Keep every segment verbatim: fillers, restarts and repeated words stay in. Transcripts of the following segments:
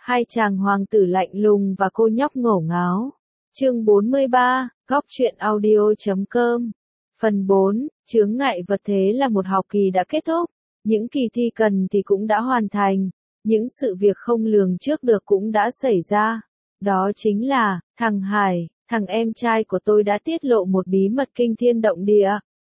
Hai chàng hoàng tử lạnh lùng và cô nhóc ngổ ngáo. Chương bốn mươi ba, góc truyện audio chấm com. Phần bốn, chướng ngại vật. Thế là một học kỳ đã kết thúc. Những kỳ thi cần thì cũng đã hoàn thành. Những sự việc không lường trước được cũng đã xảy ra. Đó chính là, thằng Hải, thằng em trai của tôi đã tiết lộ một bí mật kinh thiên động địa.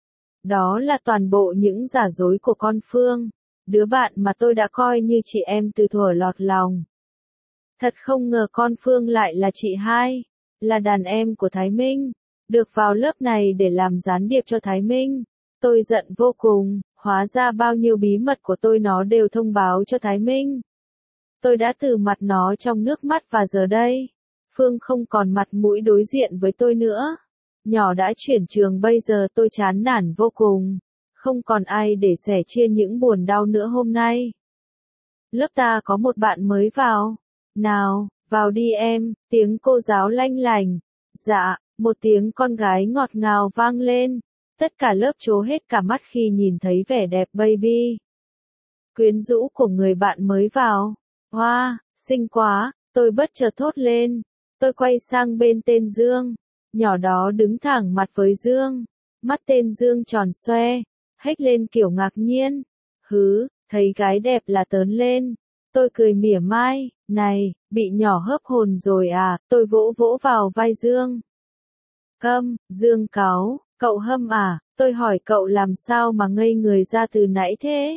Đó là toàn bộ những giả dối của con Phương. Đứa bạn mà tôi đã coi như chị em từ thuở lọt lòng. Thật không ngờ con Phương lại là chị hai, là đàn em của Thái Minh, được vào lớp này để làm gián điệp cho Thái Minh. Tôi giận vô cùng, hóa ra bao nhiêu bí mật của tôi nó đều thông báo cho Thái Minh. Tôi đã từ mặt nó trong nước mắt và giờ đây, Phương không còn mặt mũi đối diện với tôi nữa. Nhỏ đã chuyển trường bây giờ tôi chán nản vô cùng, không còn ai để sẻ chia những buồn đau nữa hôm nay. Lớp ta có một bạn mới vào. Nào, vào đi em, tiếng cô giáo lanh lành. Dạ, một tiếng con gái ngọt ngào vang lên. Tất cả lớp trố hết cả mắt khi nhìn thấy vẻ đẹp baby quyến rũ của người bạn mới vào. Hoa, wow, xinh quá, tôi bất chợt thốt lên. Tôi quay sang bên tên Dương. Nhỏ đó đứng thẳng mặt với Dương. Mắt tên Dương tròn xoe, hếch lên kiểu ngạc nhiên. Hứ, thấy gái đẹp là tớn lên. Tôi cười mỉa mai, này, bị nhỏ hớp hồn rồi à, tôi vỗ vỗ vào vai Dương. Câm, Dương cáu, cậu hâm à, tôi hỏi cậu làm sao mà ngây người ra từ nãy thế?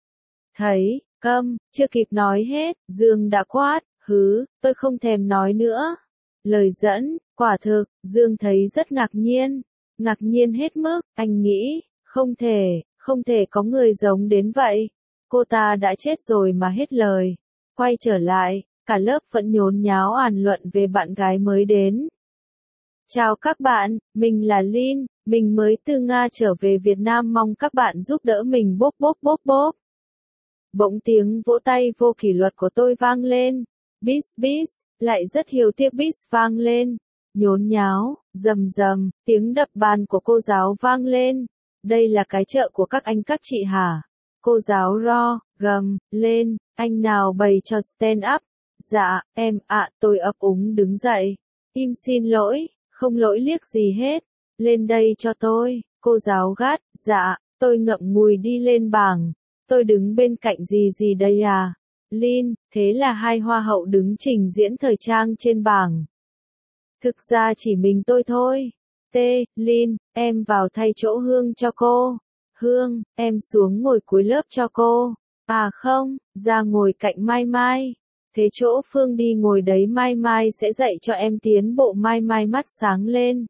Thấy, câm, chưa kịp nói hết, Dương đã quát, hứ, tôi không thèm nói nữa. Lời dẫn, quả thực, Dương thấy rất ngạc nhiên, ngạc nhiên hết mức, anh nghĩ, không thể, không thể có người giống đến vậy. Cô ta đã chết rồi mà hết lời. Quay trở lại, cả lớp vẫn nhốn nháo bàn luận về bạn gái mới đến. Chào các bạn, mình là Lin, mình mới từ Nga trở về Việt Nam, mong các bạn giúp đỡ mình bốp bốp bốp bốp. Bỗng tiếng vỗ tay vô kỷ luật của tôi vang lên. Bis bis, lại rất hiếu tiếc bis vang lên. Nhốn nháo, rầm rầm, tiếng đập bàn của cô giáo vang lên. Đây là cái chợ của các anh các chị hả? Cô giáo ro, gầm, lên, anh nào bày cho stand up? Dạ, em, ạ, à, tôi ấp úng đứng dậy. Im xin lỗi, không lỗi liếc gì hết. Lên đây cho tôi, cô giáo gắt, dạ, tôi ngậm ngùi đi lên bảng. Tôi đứng bên cạnh gì gì đây à? Lin, thế là hai hoa hậu đứng trình diễn thời trang trên bảng. Thực ra chỉ mình tôi thôi. T, Lin, em vào thay chỗ Hương cho cô. Hương, em xuống ngồi cuối lớp cho cô. À không, ra ngồi cạnh Mai Mai. Thế chỗ Phương đi ngồi đấy, Mai Mai sẽ dạy cho em tiến bộ. Mai Mai mắt sáng lên.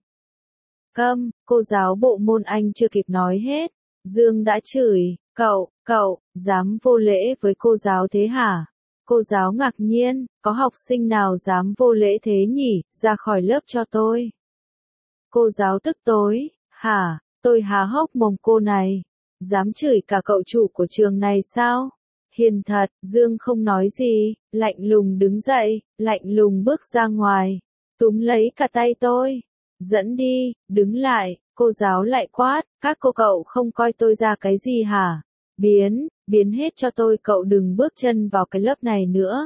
Câm, cô giáo bộ môn Anh chưa kịp nói hết. Dương đã chửi, cậu, cậu, dám vô lễ với cô giáo thế hả? Cô giáo ngạc nhiên, có học sinh nào dám vô lễ thế nhỉ, ra khỏi lớp cho tôi. Cô giáo tức tối, hả? Tôi há hốc mồm, cô này, dám chửi cả cậu chủ của trường này sao? Hiền thật, Dương không nói gì, lạnh lùng đứng dậy, lạnh lùng bước ra ngoài, túm lấy cả tay tôi, dẫn đi, đứng lại, cô giáo lại quát, các cô cậu không coi tôi ra cái gì hả? Biến, biến hết cho tôi, cậu đừng bước chân vào cái lớp này nữa.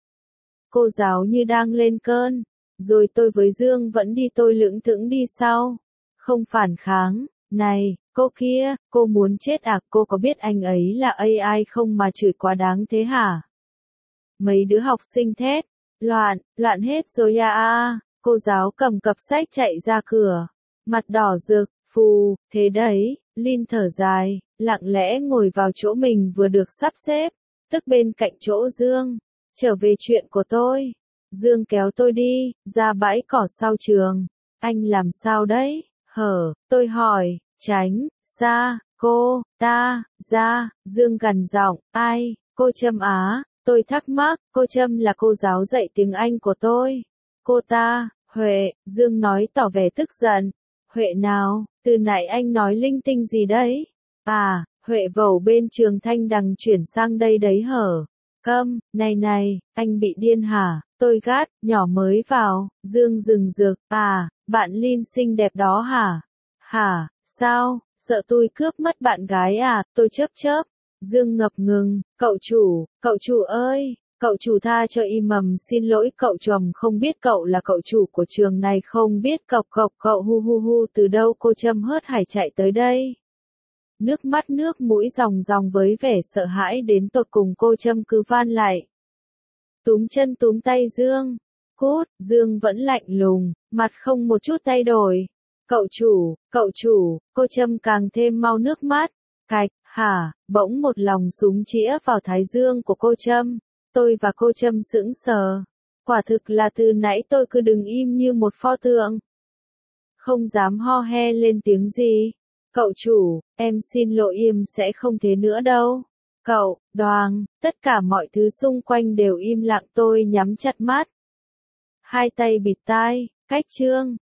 Cô giáo như đang lên cơn, rồi tôi với Dương vẫn đi, tôi lững thững đi sau, không phản kháng. Này, cô kia, cô muốn chết à? Cô có biết anh ấy là a i không mà chửi quá đáng thế hả? Mấy đứa học sinh thét, loạn, loạn hết rồi à à. Cô giáo cầm cặp sách chạy ra cửa, mặt đỏ rực, phù, thế đấy. Lin thở dài, lặng lẽ ngồi vào chỗ mình vừa được sắp xếp, tức bên cạnh chỗ Dương. Trở về chuyện của tôi. Dương kéo tôi đi, ra bãi cỏ sau trường. Anh làm sao đấy? Hở, tôi hỏi, tránh, xa, cô, ta, ra, Dương gằn giọng, ai, cô Trâm á, tôi thắc mắc, cô Trâm là cô giáo dạy tiếng Anh của tôi. Cô ta, Huệ, Dương nói tỏ vẻ tức giận. Huệ nào, từ nãy anh nói linh tinh gì đấy? À, Huệ vẩu bên trường Thanh Đằng chuyển sang đây đấy hở? Câm, này này, anh bị điên hả? Tôi gắt, nhỏ mới vào, Dương rừng rực, à, bạn Lin xinh đẹp đó hả? Hả, sao, sợ tôi cướp mất bạn gái à? Tôi chớp chớp. Dương ngập ngừng, cậu chủ, cậu chủ ơi, Cậu chủ tha cho y mầm xin lỗi cậu trầm không biết cậu là cậu chủ của trường này không biết cọc cọc cậu hu hu hu từ đâu cô Trâm hớt hải chạy tới đây. Nước mắt nước mũi ròng ròng với vẻ sợ hãi đến tột cùng cô Trâm cứ van lại. Túm chân túm tay Dương. Cút, Dương vẫn lạnh lùng, mặt không một chút thay đổi. Cậu chủ, cậu chủ, cô Trâm càng thêm mau nước mắt. Cạch, hả, bỗng một lòng súng chĩa vào thái dương của cô Trâm. Tôi và cô Trâm sững sờ. Quả thực là từ nãy tôi cứ đứng im như một pho tượng. Không dám ho he lên tiếng gì. Cậu chủ, em xin lỗi im sẽ không thế nữa đâu. Cậu, Đoàng, tất cả mọi thứ xung quanh đều im lặng tôi nhắm chặt mắt. Hai tay bịt tai, cách Trương,